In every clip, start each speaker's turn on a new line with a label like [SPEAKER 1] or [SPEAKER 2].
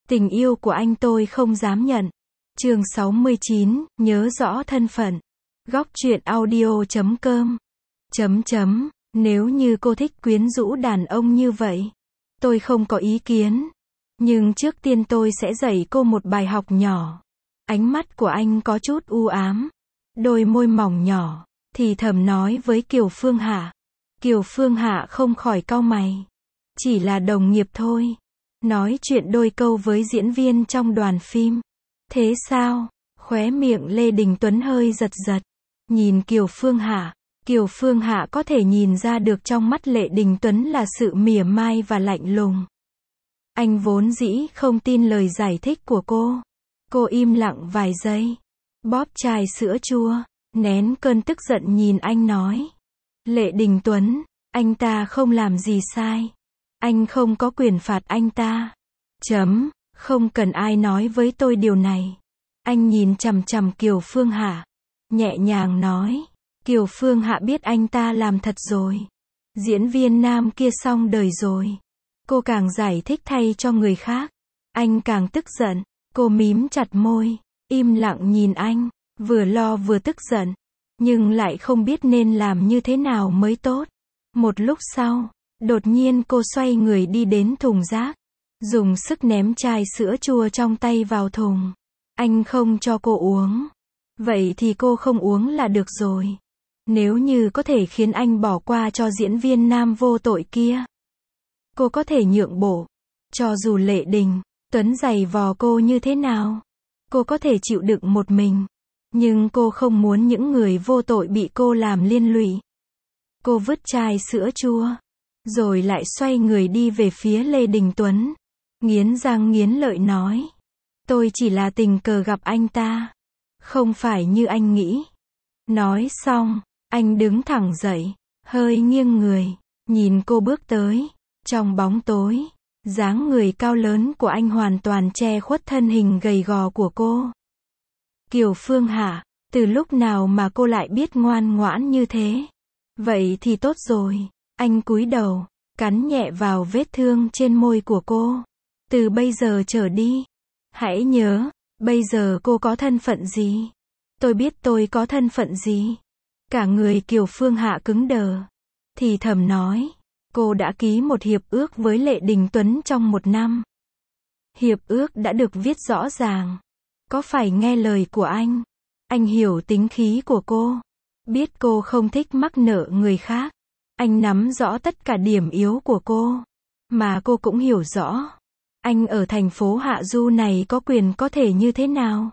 [SPEAKER 1] Tình yêu của anh tôi không dám nhận. Chương 69, nhớ rõ thân phận. Góc truyện audio.com. Nếu như cô thích quyến rũ đàn ông như vậy, tôi không có ý kiến. Nhưng trước tiên tôi sẽ dạy cô một bài học nhỏ. Ánh mắt của anh có chút u ám. Đôi môi mỏng nhỏ, thì thầm nói với Kiều Phương Hạ. Kiều Phương Hạ không khỏi cau mày. Chỉ là đồng nghiệp thôi. Nói chuyện đôi câu với diễn viên trong đoàn phim. Thế sao? Khóe miệng Lê Đình Tuấn hơi giật giật. Nhìn Kiều Phương Hạ. Kiều Phương Hạ có thể nhìn ra được trong mắt Lê Đình Tuấn là sự mỉa mai và lạnh lùng. Anh vốn dĩ không tin lời giải thích của cô. Cô im lặng vài giây. Bóp chai sữa chua. Nén cơn tức giận nhìn anh nói. Lê Đình Tuấn, anh ta không làm gì sai. Anh không có quyền phạt anh ta. Không cần ai nói với tôi điều này. Anh nhìn chằm chằm Kiều Phương Hạ. Nhẹ nhàng nói. Kiều Phương Hạ biết anh ta làm thật rồi. Diễn viên nam kia xong đời rồi. Cô càng giải thích thay cho người khác. Anh càng tức giận. Cô mím chặt môi. Im lặng nhìn anh. Vừa lo vừa tức giận. Nhưng lại không biết nên làm như thế nào mới tốt. Một lúc sau, đột nhiên cô xoay người đi đến thùng rác. Dùng sức ném chai sữa chua trong tay vào thùng. Anh không cho cô uống. Vậy thì cô không uống là được rồi. Nếu như có thể khiến anh bỏ qua cho diễn viên nam vô tội kia, cô có thể nhượng bộ. Cho dù Lê Đình Tuấn giày vò cô như thế nào, cô có thể chịu đựng một mình. Nhưng cô không muốn những người vô tội bị cô làm liên lụy. Cô vứt chai sữa chua, rồi lại xoay người đi về phía Lê Đình Tuấn. Nghiến răng nghiến lợi nói. Tôi chỉ là tình cờ gặp anh ta. Không phải như anh nghĩ. Nói xong, anh đứng thẳng dậy, hơi nghiêng người, nhìn cô bước tới. Trong bóng tối, dáng người cao lớn của anh hoàn toàn che khuất thân hình gầy gò của cô. Kiều Phương Hạ, từ lúc nào mà cô lại biết ngoan ngoãn như thế? Vậy thì tốt rồi. Anh cúi đầu, cắn nhẹ vào vết thương trên môi của cô. Từ bây giờ trở đi, hãy nhớ, bây giờ cô có thân phận gì? Tôi biết tôi có thân phận gì? Cả người Kiều Phương Hạ cứng đờ. Thì thầm nói, cô đã ký một hiệp ước với Lê Đình Tuấn trong 1 năm. Hiệp ước đã được viết rõ ràng. Có phải nghe lời của anh? Anh hiểu tính khí của cô. Biết cô không thích mắc nợ người khác. Anh nắm rõ tất cả điểm yếu của cô. Mà cô cũng hiểu rõ. Anh ở thành phố Hạ Du này có quyền có thể như thế nào?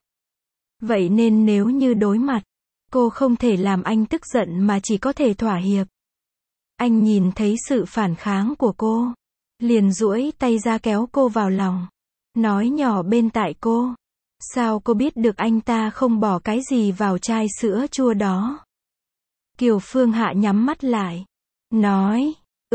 [SPEAKER 1] Vậy nên nếu như đối mặt, cô không thể làm anh tức giận mà chỉ có thể thỏa hiệp. Anh nhìn thấy sự phản kháng của cô. Liền duỗi tay ra kéo cô vào lòng. Nói nhỏ bên tai cô. Sao cô biết được anh ta không bỏ cái gì vào chai sữa chua đó? Kiều Phương Hạ nhắm mắt lại. Nói,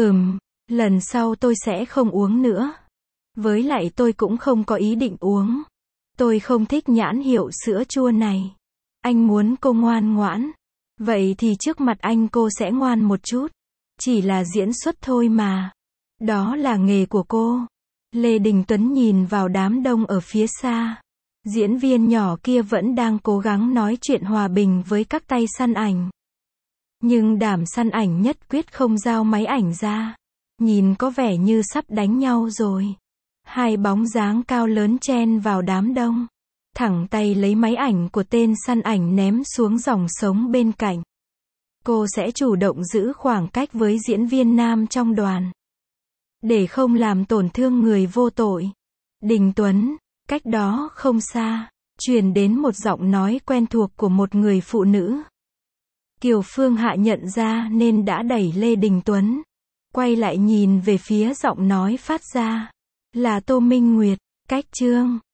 [SPEAKER 1] lần sau tôi sẽ không uống nữa. Với lại tôi cũng không có ý định uống. Tôi không thích nhãn hiệu sữa chua này. Anh muốn cô ngoan ngoãn. Vậy thì trước mặt anh cô sẽ ngoan một chút. Chỉ là diễn xuất thôi mà. Đó là nghề của cô. Lê Đình Tuấn nhìn vào đám đông ở phía xa. Diễn viên nhỏ kia vẫn đang cố gắng nói chuyện hòa bình với các tay săn ảnh. Nhưng đám săn ảnh nhất quyết không giao máy ảnh ra. Nhìn có vẻ như sắp đánh nhau rồi. Hai bóng dáng cao lớn chen vào đám đông. Thẳng tay lấy máy ảnh của tên săn ảnh ném xuống dòng sống bên cạnh. Cô sẽ chủ động giữ khoảng cách với diễn viên nam trong đoàn. Để không làm tổn thương người vô tội. Đình Tuấn, cách đó không xa, truyền đến một giọng nói quen thuộc của một người phụ nữ. Kiều Phương Hạ nhận ra nên đã đẩy Lê Đình Tuấn. Quay lại nhìn về phía giọng nói phát ra. Là Tô Minh Nguyệt, cách chương